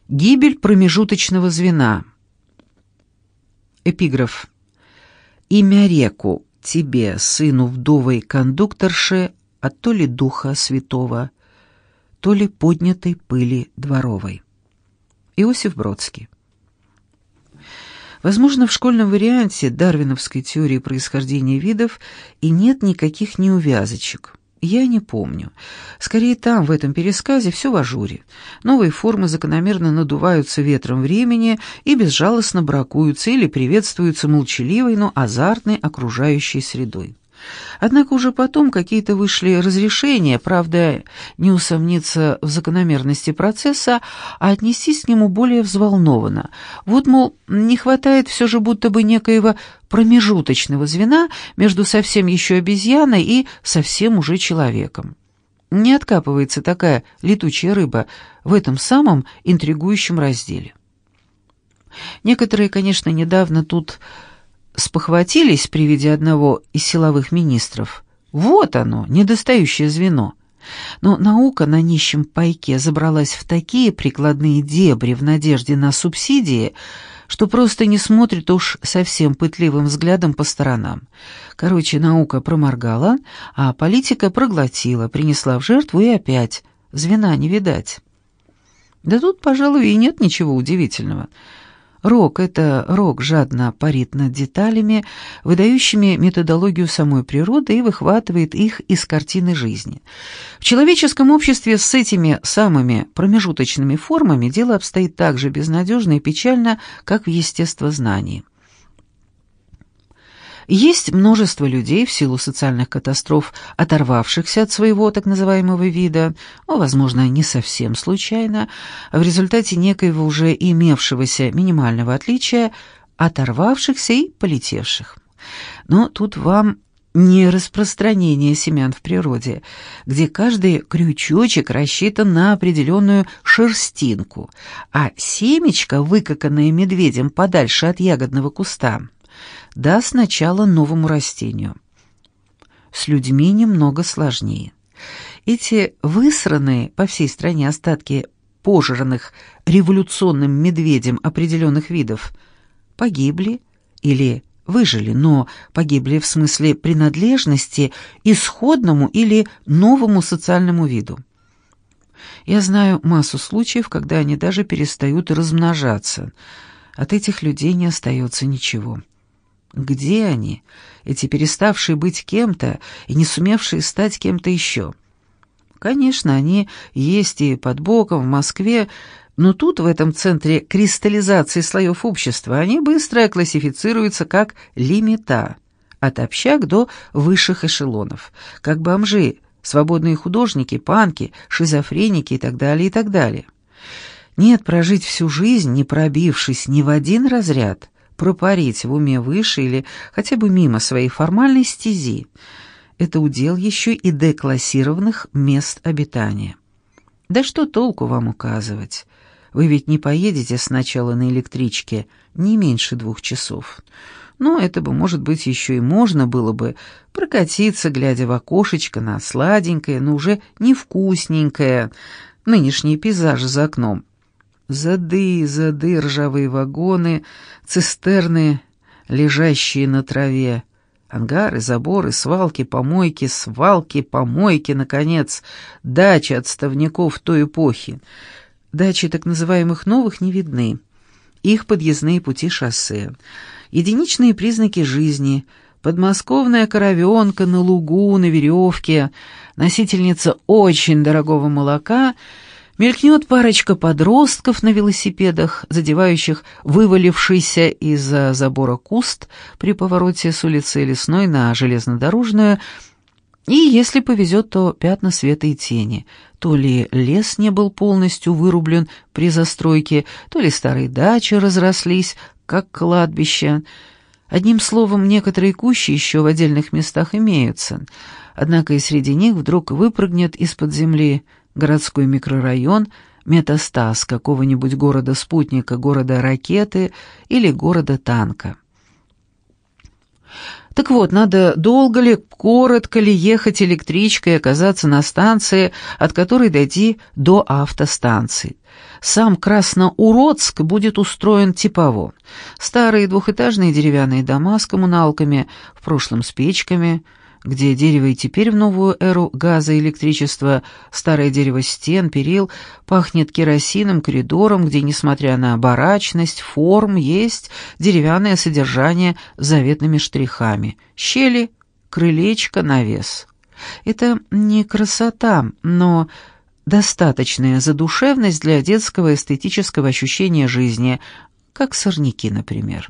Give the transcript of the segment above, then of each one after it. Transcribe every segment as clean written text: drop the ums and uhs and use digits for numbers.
Гибель промежуточного звена. Эпиграф. «Имя реку тебе, сыну вдовой кондукторши, от то ли духа святого, то ли поднятой пыли дворовой». Иосиф Бродский. Возможно, в школьном варианте дарвиновской теории происхождения видов и нет никаких неувязочек. Я не помню. Скорее, там, в этом пересказе, все в ажуре. Новые формы закономерно надуваются ветром времени и безжалостно бракуются или приветствуются молчаливой, но азартной окружающей средой. Однако уже потом какие-то вышли разрешения, правда, не усомниться в закономерности процесса, а отнестись к нему более взволнованно. Вот, мол, не хватает все же будто бы некоего промежуточного звена между совсем еще обезьяной и совсем уже человеком. Не откапывается такая летучая рыба в этом самом интригующем разделе. Некоторые, конечно, недавно тут спохватились при виде одного из силовых министров. Вот оно, недостающее звено. Но наука на нищем пайке забралась в такие прикладные дебри в надежде на субсидии, что просто не смотрит уж совсем пытливым взглядом по сторонам. Короче, наука проморгала, а политика проглотила, принесла в жертву и опять звена не видать. Да тут, пожалуй, и нет ничего удивительного. Рок жадно парит над деталями, выдающими методологию самой природы и выхватывает их из картины жизни. В человеческом обществе с этими самыми промежуточными формами дело обстоит так же безнадежно и печально, как в естествознании. Есть множество людей в силу социальных катастроф, оторвавшихся от своего так называемого вида, возможно, не совсем случайно, а в результате некоего уже имевшегося минимального отличия, оторвавшихся и полетевших. Но тут вам не распространение семян в природе, где каждый крючочек рассчитан на определенную шерстинку, а семечко, выкаканное медведем подальше от ягодного куста, даст начало новому растению. С людьми немного сложнее. Эти высранные по всей стране остатки пожранных революционным медведем определенных видов погибли или выжили, но погибли в смысле принадлежности исходному или новому социальному виду. Я знаю массу случаев, когда они даже перестают размножаться. От этих людей не остается ничего. Где они, эти переставшие быть кем-то и не сумевшие стать кем-то еще? Конечно, они есть и под боком в Москве, но тут, в этом центре кристаллизации слоев общества, они быстро классифицируются как лимита, от общак до высших эшелонов, как бомжи, свободные художники, панки, шизофреники и так далее, и так далее. Нет, прожить всю жизнь, не пробившись ни в один разряд, пропарить в уме выше или хотя бы мимо своей формальной стези – это удел еще и деклассированных мест обитания. Да что толку вам указывать? Вы ведь не поедете сначала на электричке не меньше 2 часов. Но это бы, может быть, еще и можно было бы прокатиться, глядя в окошечко на сладенькое, но уже невкусненькое, нынешние пейзажи за окном. Зады, ржавые вагоны, цистерны, лежащие на траве, ангары, заборы, свалки, помойки, наконец, дачи отставников той эпохи. Дачи так называемых новых не видны. Их подъездные пути шоссе. Единичные признаки жизни. Подмосковная коровенка на лугу, на веревке, носительница очень дорогого молока. Мелькнет парочка подростков на велосипедах, задевающих вывалившийся из-за забора куст при повороте с улицы Лесной на железнодорожную, и, если повезет, то пятна света и тени. То ли лес не был полностью вырублен при застройке, то ли старые дачи разрослись, как кладбище. Одним словом, некоторые кущи еще в отдельных местах имеются, однако и среди них вдруг выпрыгнет из-под земли городской микрорайон, метастаз какого-нибудь города-спутника, города-ракеты или города-танка. Так вот, надо долго ли, коротко ли ехать электричкой и оказаться на станции, от которой дойти до автостанции. Сам Красноуродск будет устроен типово. Старые двухэтажные деревянные дома с коммуналками, в прошлом с печками, где дерево и теперь в новую эру газа и электричества, старое дерево стен, перил, пахнет керосином, коридором, где, несмотря на барачность, форм, есть деревянное содержание с заветными штрихами. Щели, крылечко, навес. Это не красота, но достаточная задушевность для детского эстетического ощущения жизни, как сорняки, например.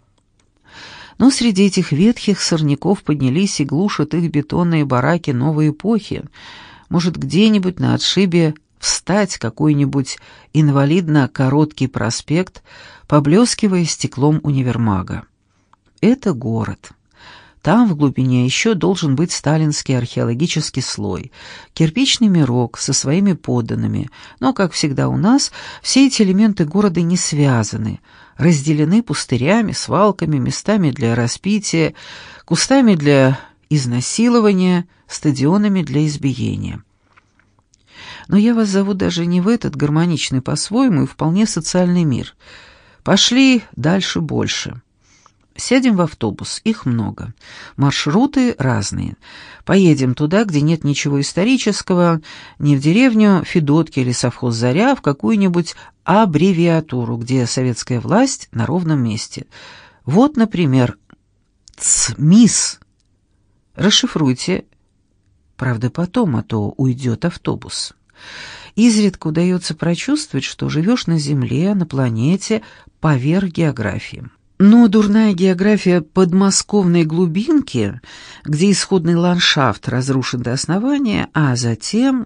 Но среди этих ветхих сорняков поднялись и глушат их бетонные бараки новой эпохи. Может, где-нибудь на отшибе встать какой-нибудь инвалидно-короткий проспект, поблескивая стеклом универмага. Это город. Там в глубине еще должен быть сталинский археологический слой, кирпичный мирок со своими подданными, но, как всегда у нас, все эти элементы города не связаны, разделены пустырями, свалками, местами для распития, кустами для изнасилования, стадионами для избиения. Но я вас зову даже не в этот гармоничный по-своему и вполне социальный мир. Пошли дальше больше. Сядем в автобус, их много. Маршруты разные. Поедем туда, где нет ничего исторического, не в деревню Федотки или совхоз «Заря», в какую-нибудь аббревиатуру, где советская власть на ровном месте. Вот, например, ЦМИС. Расшифруйте. Правда, потом, а то уйдет автобус. Изредка удается прочувствовать, что живешь на Земле, на планете, поверх географии. Но дурная география подмосковной глубинки, где исходный ландшафт разрушен до основания, а затем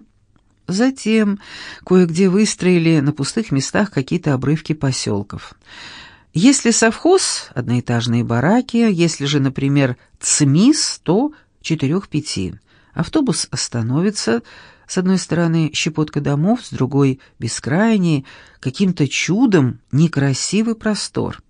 кое-где выстроили на пустых местах какие-то обрывки поселков. Если совхоз — одноэтажные бараки, если же, например, ЦМИС, то 4-5. Автобус остановится, с одной стороны щепотка домов, с другой — бескрайний, каким-то чудом некрасивый простор.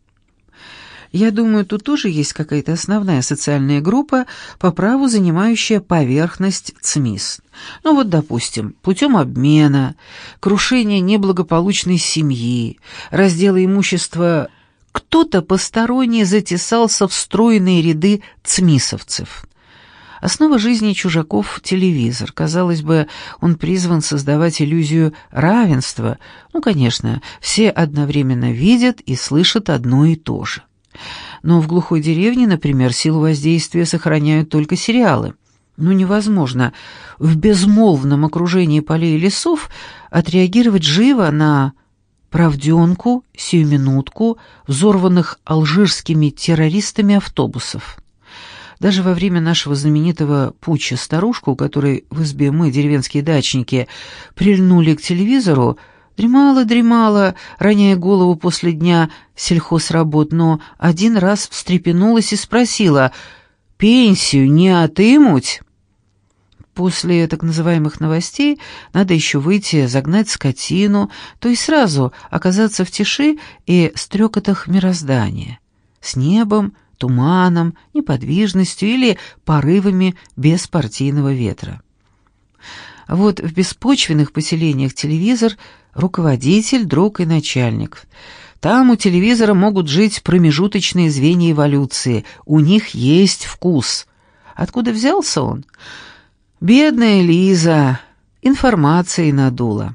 Я думаю, тут тоже есть какая-то основная социальная группа, по праву занимающая поверхность ЦМИС. Ну вот, допустим, путем обмена, крушения неблагополучной семьи, раздела имущества, кто-то посторонний затесался в стройные ряды цмисовцев. Основа жизни чужаков — телевизор. Казалось бы, он призван создавать иллюзию равенства. Ну, конечно, все одновременно видят и слышат одно и то же. Но в глухой деревне, например, силу воздействия сохраняют только сериалы. Ну, невозможно в безмолвном окружении полей и лесов отреагировать живо на правденку, сиюминутку, взорванных алжирскими террористами автобусов. Даже во время нашего знаменитого путча старушку, у которой в избе мы, деревенские дачники, прильнули к телевизору, дремала, роняя голову после дня сельхозработ, но один раз встрепенулась и спросила: «Пенсию не отымуть?» После так называемых новостей надо еще выйти, загнать скотину, то есть сразу оказаться в тиши и стрекотах мироздания, с небом, туманом, неподвижностью или порывами беспартийного ветра. Вот в беспочвенных поселениях телевизор — руководитель, друг и начальник. Там у телевизора могут жить промежуточные звенья эволюции, у них есть вкус. Откуда взялся он? Бедная Лиза, информацией надула.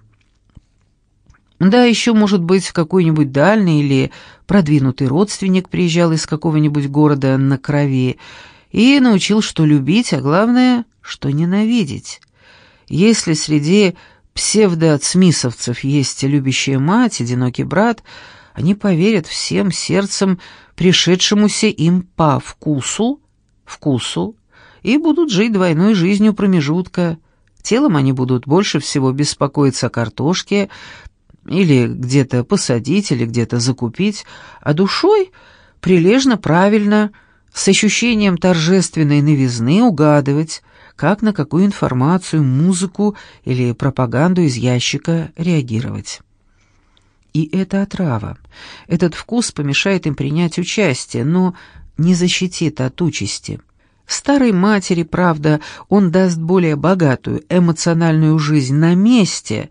Да, еще, может быть, какой-нибудь дальний или продвинутый родственник приезжал из какого-нибудь города на крови и научил, что любить, а главное, что ненавидеть. Если среди псевдоцмисовцев есть любящая мать, одинокий брат, они поверят всем сердцем пришедшемуся им по вкусу, и будут жить двойной жизнью промежутка. Телом они будут больше всего беспокоиться о картошке, или где-то посадить, или где-то закупить, а душой прилежно, правильно, с ощущением торжественной новизны угадывать, как на какую информацию, музыку или пропаганду из ящика реагировать. И это отрава. Этот вкус помешает им принять участие, но не защитит от участи. Старой матери, правда, он даст более богатую эмоциональную жизнь на месте,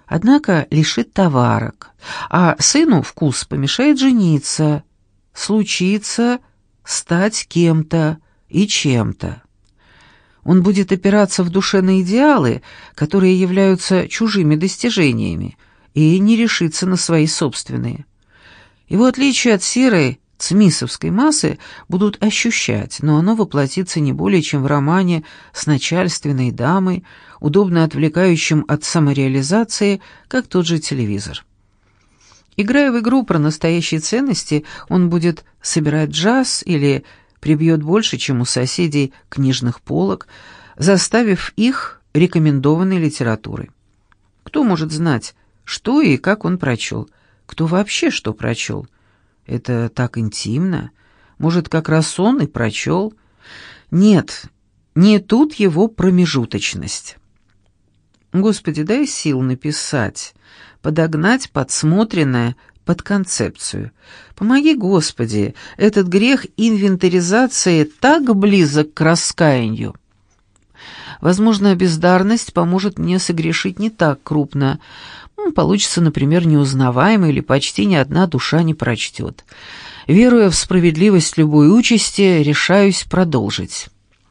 однако лишит товарок, а сыну вкус помешает жениться, случиться, стать кем-то и чем-то. Он будет опираться в душе на идеалы, которые являются чужими достижениями, и не решится на свои собственные. Его отличие от серой цмисовской массы будут ощущать, но оно воплотится не более чем в романе с начальственной дамой, удобно отвлекающим от самореализации, как тот же телевизор. Играя в игру про настоящие ценности, он будет собирать джаз или прибьет больше, чем у соседей книжных полок, заставив их рекомендованной литературой. Кто может знать, что и как он прочел? Кто вообще что прочел? Это так интимно. Может, как раз он и прочел? Нет, не тут его промежуточность. Господи, дай сил написать, подогнать подсмотренное под концепцию. Помоги, Господи, этот грех инвентаризации так близок к раскаянию. Возможно, бездарность поможет мне согрешить не так крупно. Получится, например, неузнаваемо или почти ни одна душа не прочтет. Веруя в справедливость любой участи, решаюсь продолжить.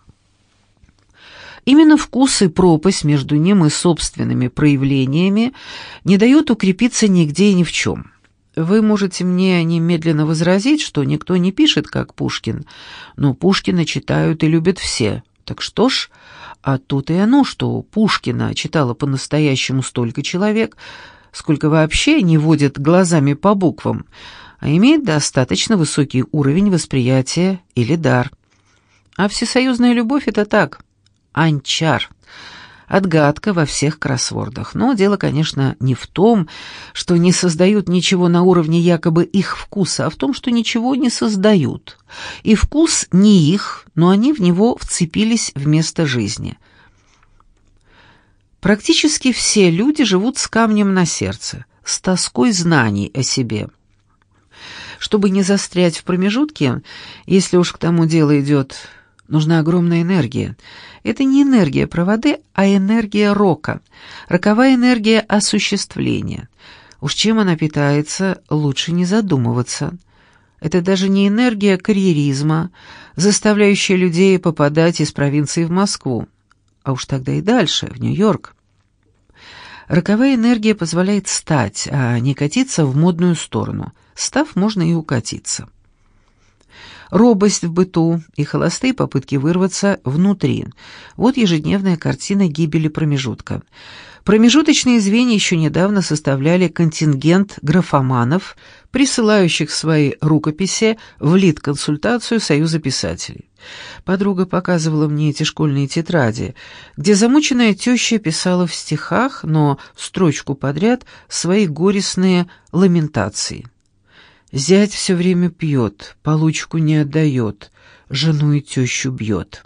Именно вкус и пропасть между ним и собственными проявлениями не дают укрепиться нигде и ни в чем. Вы можете мне немедленно возразить, что никто не пишет, как Пушкин, но Пушкина читают и любят все. Так что ж, а тут и оно, что Пушкина читало по-настоящему столько человек, сколько вообще не водит глазами по буквам, а имеет достаточно высокий уровень восприятия или дар. А всесоюзная любовь — это так, анчар, отгадка во всех кроссвордах. Но дело, конечно, не в том, что не создают ничего на уровне якобы их вкуса, а в том, что ничего не создают. И вкус не их, но они в него вцепились вместо жизни. Практически все люди живут с камнем на сердце, с тоской знаний о себе. Чтобы не застрять в промежутке, если уж к тому дело идет, нужна огромная энергия. Это не энергия проводы, а энергия рока, роковая энергия осуществления. Уж чем она питается, лучше не задумываться. Это даже не энергия карьеризма, заставляющая людей попадать из провинции в Москву, а уж тогда и дальше, в Нью-Йорк. Роковая энергия позволяет стать, а не катиться в модную сторону. Став, можно и укатиться. Робость в быту и холостые попытки вырваться внутри. Вот ежедневная картина гибели промежутка. Промежуточные звенья еще недавно составляли контингент графоманов, присылающих свои рукописи в литконсультацию Союза писателей. Подруга показывала мне эти школьные тетради, где замученная теща писала в стихах, но строчку подряд, свои горестные ламентации. Зять все время пьет, получку не отдает, жену и тещу бьет.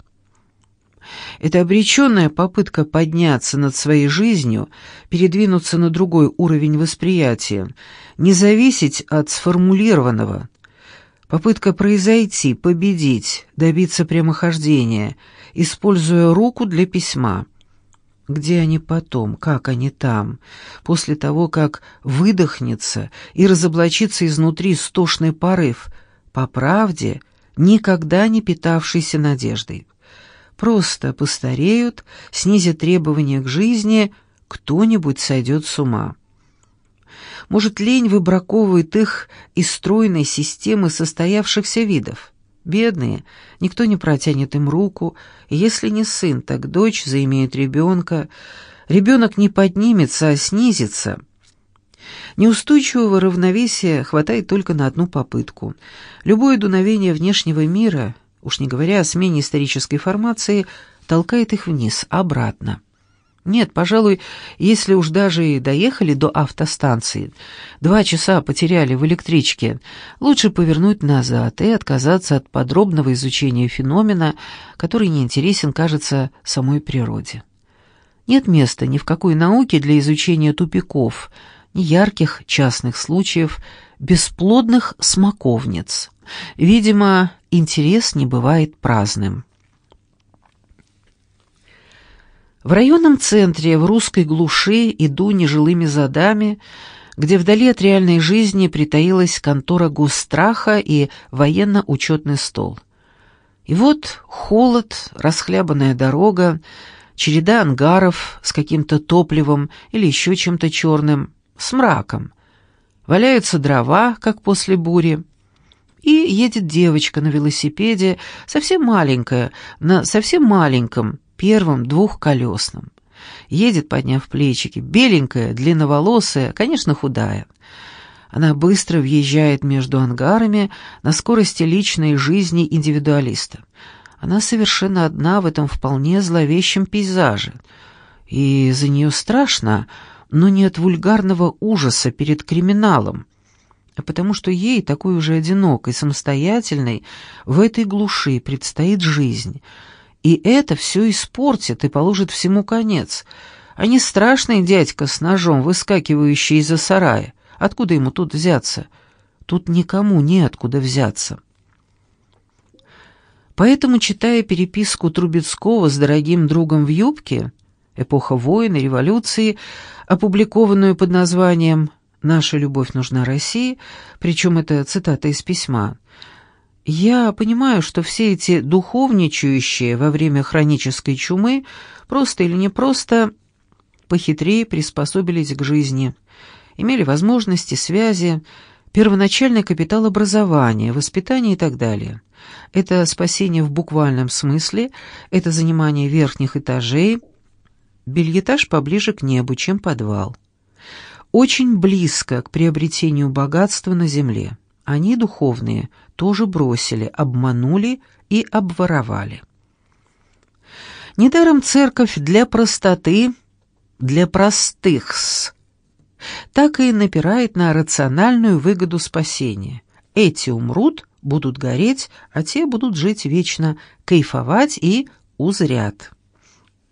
Это обреченная попытка подняться над своей жизнью, передвинуться на другой уровень восприятия, не зависеть от сформулированного. Попытка произойти, победить, добиться прямохождения, используя руку для письма. Где они потом, как они там, после того, как выдохнется и разоблачится изнутри стошный порыв, по правде, никогда не питавшийся надеждой. Просто постареют, снизят требования к жизни, кто-нибудь сойдет с ума. Может, лень выбраковывает их из стройной системы состоявшихся видов. Бедные, никто не протянет им руку, и если не сын, так дочь заимеет ребенка. Ребенок не поднимется, а снизится. Неустойчивого равновесия хватает только на одну попытку. Любое дуновение внешнего мира, уж не говоря о смене исторической формации, толкает их вниз, обратно. Нет, пожалуй, если уж даже и доехали до автостанции, 2 часа потеряли в электричке, лучше повернуть назад и отказаться от подробного изучения феномена, который не интересен, кажется, самой природе. Нет места ни в какой науке для изучения тупиков, ни ярких частных случаев, бесплодных смоковниц. Видимо, интерес не бывает праздным. В районном центре, в русской глуши, иду нежилыми задами, где вдали от реальной жизни притаилась контора госстраха и военно-учетный стол. И вот холод, расхлябанная дорога, череда ангаров с каким-то топливом или еще чем-то черным, с мраком. Валяются дрова, как после бури. И едет девочка на велосипеде, совсем маленькая, на совсем маленьком, первом двухколесном. Едет, подняв плечики, беленькая, длинноволосая, конечно, худая. Она быстро въезжает между ангарами на скорости личной жизни индивидуалиста. Она совершенно одна в этом вполне зловещем пейзаже. И за нее страшно, но не от вульгарного ужаса перед криминалом, а потому что ей, такой уже одинокой, самостоятельной, в этой глуши предстоит жизнь. И это все испортит и положит всему конец, а не страшный дядька с ножом, выскакивающий из-за сарая. Откуда ему тут взяться? Тут никому неоткуда взяться. Поэтому, читая переписку Трубецкого с дорогим другом в юбке, «Эпоха войн и революции», опубликованную под названием «Наша любовь нужна России», причем это цитата из письма, я понимаю, что все эти духовничающие во время хронической чумы просто или не просто похитрее приспособились к жизни, имели возможности, связи, первоначальный капитал образования, воспитания и так далее. Это спасение в буквальном смысле, это занимание верхних этажей, бельэтаж поближе к небу, чем подвал. Очень близко к приобретению богатства на земле. Они, духовные, тоже бросили, обманули и обворовали. Недаром церковь для простоты, для простых-с, так и напирает на рациональную выгоду спасения. Эти умрут, будут гореть, а те будут жить вечно, кайфовать и узрят.